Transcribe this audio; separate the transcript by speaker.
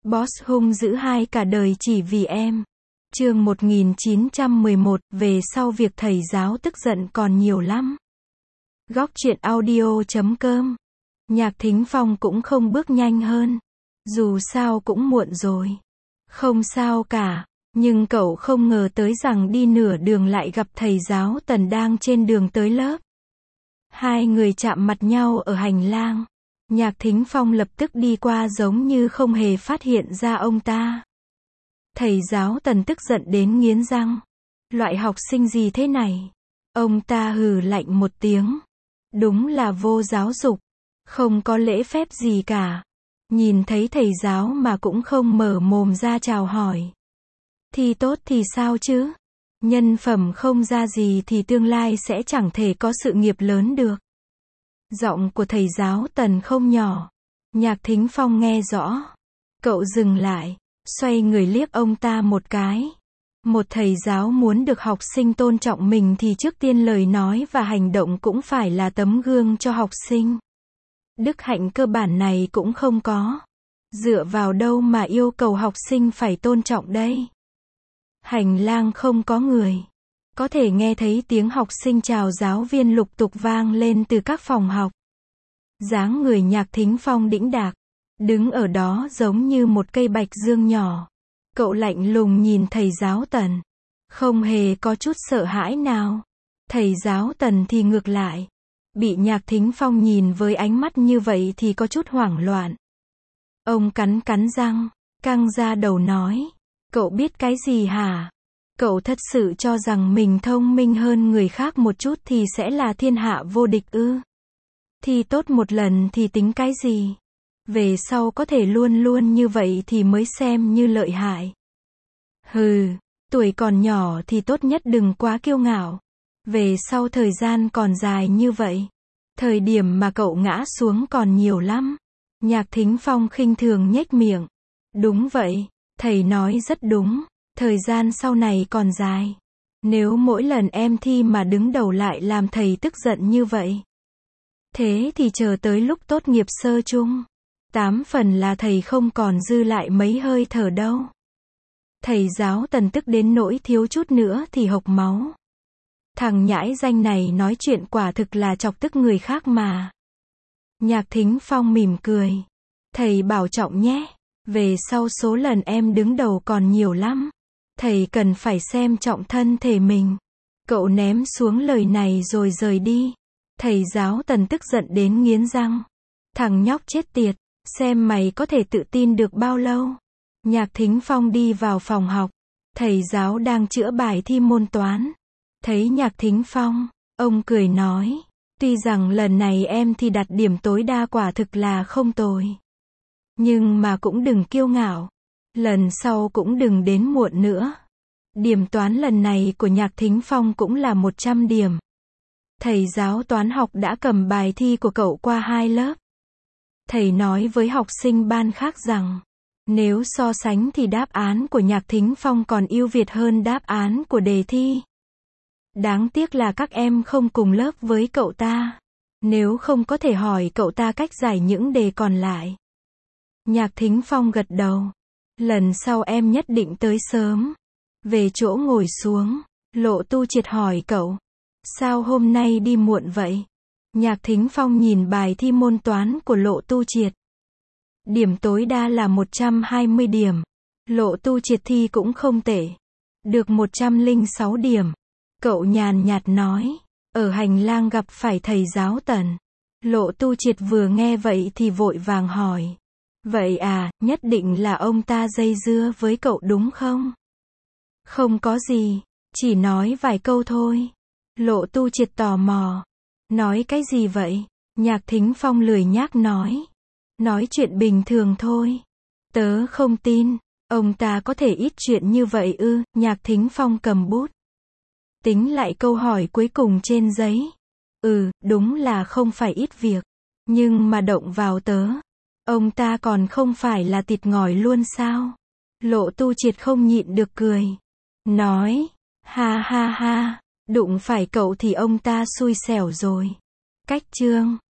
Speaker 1: Boss hung dữ hai cả đời chỉ vì em. Chương 1911, về sau việc thầy giáo tức giận còn nhiều lắm. Góc truyện audio.com. Nhạc Thính Phong cũng không bước nhanh hơn. Dù sao cũng muộn rồi. Không sao cả, nhưng cậu không ngờ tới rằng đi nửa đường lại gặp thầy giáo Tần đang trên đường tới lớp. Hai người chạm mặt nhau ở hành lang. Nhạc Thính Phong lập tức đi qua giống như không hề phát hiện ra ông ta. Thầy giáo Tần tức giận đến nghiến răng. Loại học sinh gì thế này? Ông ta hừ lạnh một tiếng. Đúng là vô giáo dục. Không có lễ phép gì cả. Nhìn thấy thầy giáo mà cũng không mở mồm ra chào hỏi. Thi tốt thì sao chứ? Nhân phẩm không ra gì thì tương lai sẽ chẳng thể có sự nghiệp lớn được. Giọng của thầy giáo Tần không nhỏ. Nhạc Thính Phong nghe rõ. Cậu dừng lại, xoay người liếc ông ta một cái. Một thầy giáo muốn được học sinh tôn trọng mình thì trước tiên lời nói và hành động cũng phải là tấm gương cho học sinh. Đức hạnh cơ bản này cũng không có. Dựa vào đâu mà yêu cầu học sinh phải tôn trọng đây? Hành lang không có người. Có thể nghe thấy tiếng học sinh chào giáo viên lục tục vang lên từ các phòng học. Dáng người Nhạc Thính Phong đĩnh đạc, đứng ở đó giống như một cây bạch dương nhỏ. Cậu lạnh lùng nhìn thầy giáo Tần, không hề có chút sợ hãi nào. Thầy giáo Tần thì ngược lại, bị Nhạc Thính Phong nhìn với ánh mắt như vậy thì có chút hoảng loạn. Ông cắn răng, căng ra đầu nói, cậu biết cái gì hả? Cậu thật sự cho rằng mình thông minh hơn người khác một chút thì sẽ là thiên hạ vô địch ư? Thi tốt một lần thì tính cái gì? Về sau có thể luôn luôn như vậy thì mới xem như lợi hại. Hừ, tuổi còn nhỏ thì tốt nhất đừng quá kiêu ngạo. Về sau thời gian còn dài như vậy, thời điểm mà cậu ngã xuống còn nhiều lắm. Nhạc Thính Phong khinh thường nhếch miệng. Đúng vậy, thầy nói rất đúng. Thời gian sau này còn dài. Nếu mỗi lần em thi mà đứng đầu lại làm thầy tức giận như vậy, thế thì chờ tới lúc tốt nghiệp sơ chung, 8 phần là thầy không còn dư lại mấy hơi thở đâu. Thầy giáo Tần tức đến nỗi thiếu chút nữa thì hộc máu. Thằng nhãi danh này nói chuyện quả thực là chọc tức người khác mà. Nhạc Thính Phong mỉm cười. Thầy bảo trọng nhé. Về sau số lần em đứng đầu còn nhiều lắm. Thầy cần phải xem trọng thân thể mình. Cậu ném xuống lời này rồi rời đi. Thầy giáo Tần tức giận đến nghiến răng. Thằng nhóc chết tiệt, xem mày có thể tự tin được bao lâu. Nhạc Thính Phong đi vào phòng học. Thầy giáo đang chữa bài thi môn toán. Thấy Nhạc Thính Phong, ông cười nói, tuy rằng lần này em thi đạt điểm tối đa quả thực là không tồi. Nhưng mà cũng đừng kiêu ngạo. Lần sau cũng đừng đến muộn nữa. Điểm toán lần này của Nhạc Thính Phong cũng là 100 điểm. Thầy giáo toán học đã cầm bài thi của cậu qua 2 lớp. Thầy nói với học sinh ban khác rằng, nếu so sánh thì đáp án của Nhạc Thính Phong còn ưu việt hơn đáp án của đề thi. Đáng tiếc là các em không cùng lớp với cậu ta. Nếu không có thể hỏi cậu ta cách giải những đề còn lại. Nhạc Thính Phong gật đầu. Lần sau em nhất định tới sớm. Về chỗ ngồi xuống, Lộ Tu Triệt hỏi cậu, sao hôm nay đi muộn vậy? Nhạc Thính Phong nhìn bài thi môn toán của Lộ Tu Triệt. Điểm tối đa là 120 điểm. Lộ Tu Triệt thi cũng không tệ. Được 106 điểm. Cậu nhàn nhạt nói, ở hành lang gặp phải thầy giáo Tần. Lộ Tu Triệt vừa nghe vậy thì vội vàng hỏi. Vậy à, nhất định là ông ta dây dưa với cậu đúng không? Không có gì, chỉ nói vài câu thôi. Lộ Tu Triệt tò mò. Nói cái gì vậy? Nhạc Thính Phong lười nhác nói. Nói chuyện bình thường thôi. Tớ không tin, ông ta có thể ít chuyện như vậy ư? Nhạc Thính Phong cầm bút. Tính lại câu hỏi cuối cùng trên giấy. Đúng là không phải ít việc. Nhưng mà động vào tớ. Ông ta còn không phải là thịt ngòi luôn sao? Lộ Tu Triệt không nhịn được cười. Nói, ha ha ha, đụng phải cậu thì ông ta xui xẻo rồi. Cách chương.